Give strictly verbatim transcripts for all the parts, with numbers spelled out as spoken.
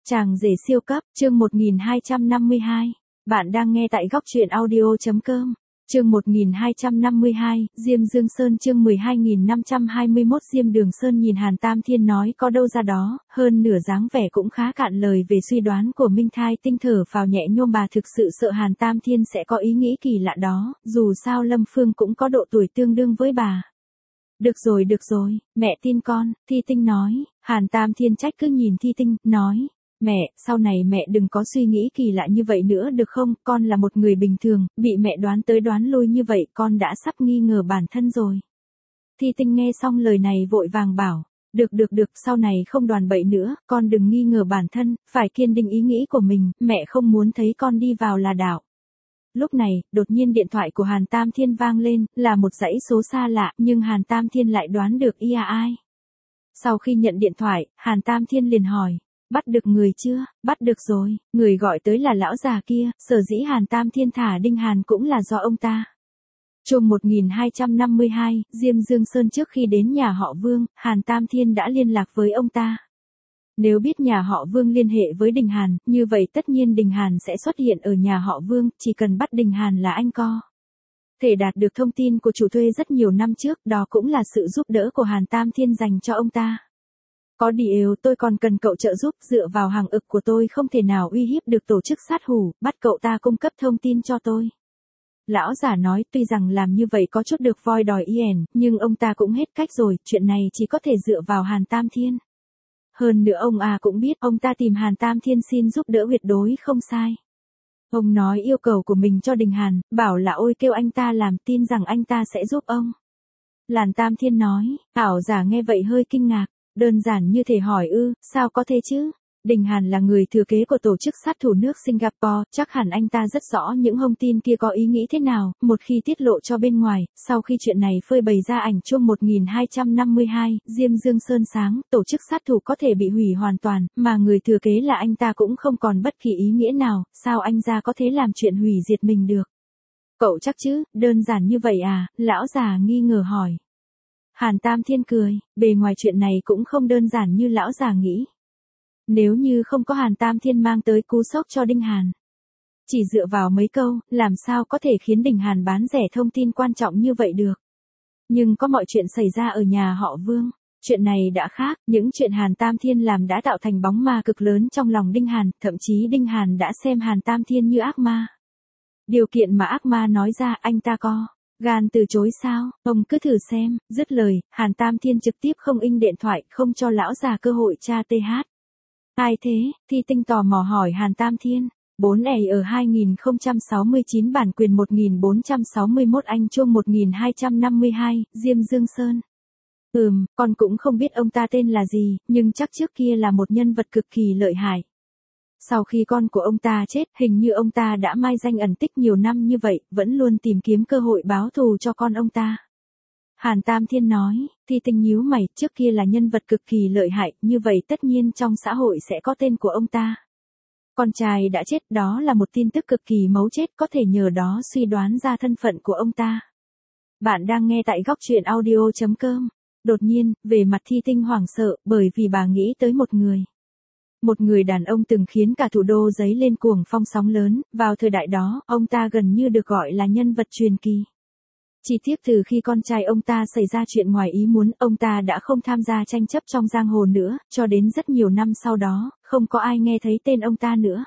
Chàng rể siêu cấp, chương một nghìn hai trăm năm mươi hai. Bạn đang nghe tại góc truyện audio.com. Chương một nghìn hai trăm năm mươi hai, Diêm Dương Sơn chương mười hai nghìn năm trăm hai mươi mốt. Diêm Đường Sơn nhìn Hàn Tam Thiên nói có đâu ra đó, hơn nửa dáng vẻ cũng khá cạn lời về suy đoán của Minh Thai. Tinh thở phào nhẹ nhõm, bà thực sự sợ Hàn Tam Thiên sẽ có ý nghĩ kỳ lạ đó, dù sao Lâm Phương cũng có độ tuổi tương đương với bà. Được rồi được rồi, mẹ tin con, Thi Tinh nói. Hàn Tam Thiên trách cứ nhìn Thi Tinh, nói. Mẹ, sau này mẹ đừng có suy nghĩ kỳ lạ như vậy nữa được không, con là một người bình thường, bị mẹ đoán tới đoán lui như vậy con đã sắp nghi ngờ bản thân rồi. Thi Tinh nghe xong lời này vội vàng bảo, được được được, sau này không đoán bậy nữa, con đừng nghi ngờ bản thân, phải kiên định ý nghĩ của mình, mẹ không muốn thấy con đi vào là đạo. Lúc này, đột nhiên điện thoại của Hàn Tam Thiên vang lên, là một dãy số xa lạ, nhưng Hàn Tam Thiên lại đoán được y là ai. Sau khi nhận điện thoại, Hàn Tam Thiên liền hỏi. Bắt được người chưa? Bắt được rồi, người gọi tới là lão già kia, sở dĩ Hàn Tam Thiên thả Đinh Hàn cũng là do ông ta. Chương một nghìn hai trăm năm mươi hai, Diêm Dương Sơn. Trước khi đến nhà họ Vương, Hàn Tam Thiên đã liên lạc với ông ta. Nếu biết nhà họ Vương liên hệ với Đình Hàn, như vậy tất nhiên Đình Hàn sẽ xuất hiện ở nhà họ Vương, chỉ cần bắt Đình Hàn là anh co. Thể đạt được thông tin của chủ thuê rất nhiều năm trước, đó cũng là sự giúp đỡ của Hàn Tam Thiên dành cho ông ta. Có điều tôi còn cần cậu trợ giúp, dựa vào hàng ực của tôi không thể nào uy hiếp được tổ chức sát thủ, bắt cậu ta cung cấp thông tin cho tôi. Lão giả nói, tuy rằng làm như vậy có chút được voi đòi yên, nhưng ông ta cũng hết cách rồi, chuyện này chỉ có thể dựa vào Hàn Tam Thiên. Hơn nữa ông à cũng biết, ông ta tìm Hàn Tam Thiên xin giúp đỡ tuyệt đối không sai. Ông nói yêu cầu của mình cho Đình Hàn, bảo là ôi kêu anh ta làm, tin rằng anh ta sẽ giúp ông. Hàn Tam Thiên nói, ảo giả nghe vậy hơi kinh ngạc. Đơn giản như thể hỏi ư, sao có thể chứ? Đình Hàn là người thừa kế của tổ chức sát thủ nước Singapore, chắc hẳn anh ta rất rõ những thông tin kia có ý nghĩ thế nào, một khi tiết lộ cho bên ngoài, sau khi chuyện này phơi bày ra ảnh. Chung một nghìn hai trăm năm mươi hai, Diêm Dương Sơn sáng, tổ chức sát thủ có thể bị hủy hoàn toàn, mà người thừa kế là anh ta cũng không còn bất kỳ ý nghĩa nào, sao anh ra có thể làm chuyện hủy diệt mình được? Cậu chắc chứ, đơn giản như vậy à? Lão già nghi ngờ hỏi. Hàn Tam Thiên cười, bề ngoài chuyện này cũng không đơn giản như lão già nghĩ. Nếu như không có Hàn Tam Thiên mang tới cú sốc cho Đinh Hàn, chỉ dựa vào mấy câu, làm sao có thể khiến Đình Hàn bán rẻ thông tin quan trọng như vậy được. Nhưng có mọi chuyện xảy ra ở nhà họ Vương, chuyện này đã khác, những chuyện Hàn Tam Thiên làm đã tạo thành bóng ma cực lớn trong lòng Đinh Hàn, thậm chí Đinh Hàn đã xem Hàn Tam Thiên như ác ma. Điều kiện mà ác ma nói ra anh ta có gan từ chối sao, ông cứ thử xem. Dứt lời, Hàn Tam Thiên trực tiếp không in điện thoại, không cho lão già cơ hội tra tê hát. Ai thế? Thi Tinh tò mò hỏi Hàn Tam Thiên. bốn ẻ ở hai nghìn không trăm sáu mươi chín, bản quyền một nghìn bốn trăm sáu mươi mốt. Anh Chung một nghìn hai trăm năm mươi hai, Diêm Dương Sơn. Ừm, con cũng không biết ông ta tên là gì, nhưng chắc trước kia là một nhân vật cực kỳ lợi hại. Sau khi con của ông ta chết, hình như ông ta đã mai danh ẩn tích nhiều năm như vậy, vẫn luôn tìm kiếm cơ hội báo thù cho con ông ta. Hàn Tam Thiên nói. Thi Tinh nhíu mày, trước kia là nhân vật cực kỳ lợi hại, như vậy tất nhiên trong xã hội sẽ có tên của ông ta. Con trai đã chết, đó là một tin tức cực kỳ mấu chốt, có thể nhờ đó suy đoán ra thân phận của ông ta. Bạn đang nghe tại góc truyện audio.com. Đột nhiên, về mặt Thi Tinh hoảng sợ, bởi vì bà nghĩ tới một người. Một người đàn ông từng khiến cả thủ đô dấy lên cuồng phong sóng lớn, vào thời đại đó, ông ta gần như được gọi là nhân vật truyền kỳ. Chỉ tiếc từ khi con trai ông ta xảy ra chuyện ngoài ý muốn, ông ta đã không tham gia tranh chấp trong giang hồ nữa, cho đến rất nhiều năm sau đó, không có ai nghe thấy tên ông ta nữa.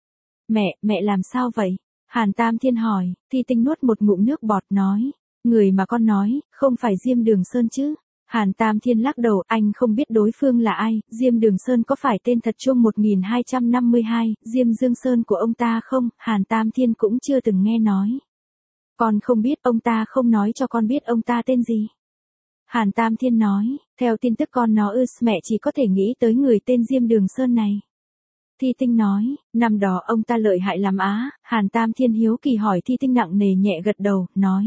Mẹ, mẹ làm sao vậy? Hàn Tam Thiên hỏi. Thi Tinh nuốt một ngụm nước bọt nói. Người mà con nói, không phải Diêm Đường Sơn chứ? Hàn Tam Thiên lắc đầu, anh không biết đối phương là ai, Diêm Đường Sơn có phải tên thật? Chung một nghìn hai trăm năm mươi hai, Diêm Dương Sơn của ông ta không? Hàn Tam Thiên cũng chưa từng nghe nói. Con không biết, ông ta không nói cho con biết ông ta tên gì. Hàn Tam Thiên nói, theo tin tức con nó ư, mẹ chỉ có thể nghĩ tới người tên Diêm Đường Sơn này. Thi Tinh nói, năm đó ông ta lợi hại lắm á. Hàn Tam Thiên hiếu kỳ hỏi. Thi Tinh nặng nề nhẹ gật đầu, nói.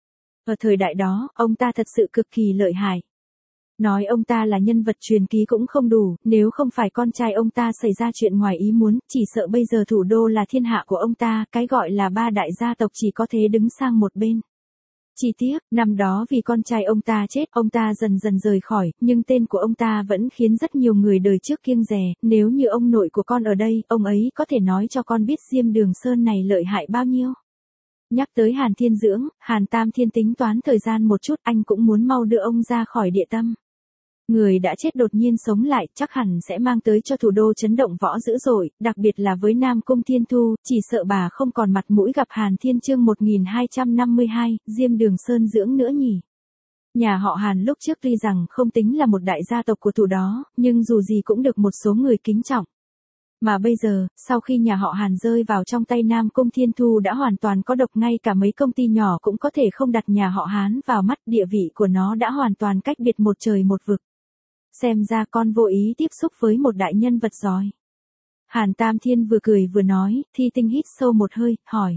Ở thời đại đó, ông ta thật sự cực kỳ lợi hại. Nói ông ta là nhân vật truyền kỳ cũng không đủ, nếu không phải con trai ông ta xảy ra chuyện ngoài ý muốn, chỉ sợ bây giờ thủ đô là thiên hạ của ông ta, cái gọi là ba đại gia tộc chỉ có thể đứng sang một bên. Chi tiết, năm đó vì con trai ông ta chết, ông ta dần dần rời khỏi, nhưng tên của ông ta vẫn khiến rất nhiều người đời trước kiêng dè, nếu như ông nội của con ở đây, ông ấy có thể nói cho con biết Diêm Đường Sơn này lợi hại bao nhiêu. Nhắc tới Hàn Thiên Dưỡng, Hàn Tam Thiên tính toán thời gian một chút, anh cũng muốn mau đưa ông ra khỏi địa tâm. Người đã chết đột nhiên sống lại, chắc hẳn sẽ mang tới cho thủ đô chấn động võ dữ dội, đặc biệt là với Nam Cung Thiên Thu, chỉ sợ bà không còn mặt mũi gặp Hàn Thiên. Chương một nghìn hai trăm năm mươi hai, Diêm Đường Sơn dưỡng nữa nhỉ. Nhà họ Hàn lúc trước tuy rằng không tính là một đại gia tộc của thủ đó, nhưng dù gì cũng được một số người kính trọng. Mà bây giờ, sau khi nhà họ Hàn rơi vào trong tay Nam Cung Thiên Thu đã hoàn toàn có độc, ngay cả mấy công ty nhỏ cũng có thể không đặt nhà họ Hán vào mắt, địa vị của nó đã hoàn toàn cách biệt một trời một vực. Xem ra con vô ý tiếp xúc với một đại nhân vật giỏi. Hàn Tam Thiên vừa cười vừa nói, Thi Tinh hít sâu một hơi, hỏi.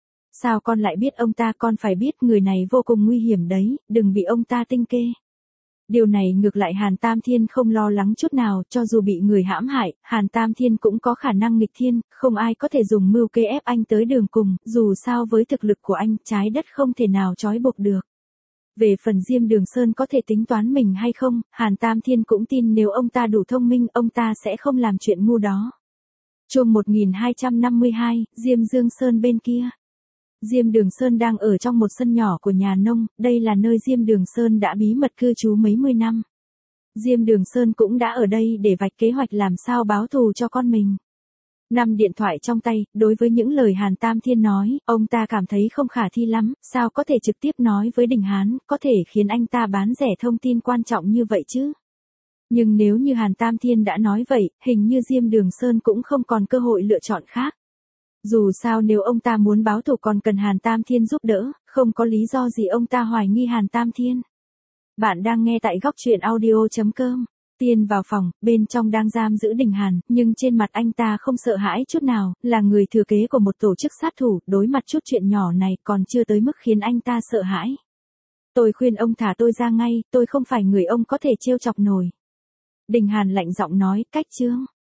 Sao con lại biết ông ta? Con phải biết người này vô cùng nguy hiểm đấy, đừng bị ông ta tinh kê. Điều này ngược lại Hàn Tam Thiên không lo lắng chút nào, cho dù bị người hãm hại, Hàn Tam Thiên cũng có khả năng nghịch thiên, không ai có thể dùng mưu kế ép anh tới đường cùng, dù sao với thực lực của anh, trái đất không thể nào trói buộc được. Về phần Diêm Đường Sơn có thể tính toán mình hay không, Hàn Tam Thiên cũng tin nếu ông ta đủ thông minh, ông ta sẽ không làm chuyện ngu đó. Chương một nghìn hai trăm năm mươi hai, Diêm Dương Sơn bên kia. Diêm Đường Sơn đang ở trong một sân nhỏ của nhà nông, đây là nơi Diêm Đường Sơn đã bí mật cư trú mấy mươi năm. Diêm Đường Sơn cũng đã ở đây để vạch kế hoạch làm sao báo thù cho con mình. Nắm điện thoại trong tay, đối với những lời Hàn Tam Thiên nói, ông ta cảm thấy không khả thi lắm, sao có thể trực tiếp nói với Đình Hán, có thể khiến anh ta bán rẻ thông tin quan trọng như vậy chứ. Nhưng nếu như Hàn Tam Thiên đã nói vậy, hình như Diêm Đường Sơn cũng không còn cơ hội lựa chọn khác. Dù sao nếu ông ta muốn báo thù còn cần Hàn Tam Thiên giúp đỡ, không có lý do gì ông ta hoài nghi Hàn Tam Thiên. Bạn đang nghe tại góc truyện audio chấm com. Tiên vào phòng, bên trong đang giam giữ Đình Hàn, nhưng trên mặt anh ta không sợ hãi chút nào, là người thừa kế của một tổ chức sát thủ, đối mặt chút chuyện nhỏ này còn chưa tới mức khiến anh ta sợ hãi. Tôi khuyên ông thả tôi ra ngay, tôi không phải người ông có thể trêu chọc nổi. Đình Hàn lạnh giọng nói, cách chương.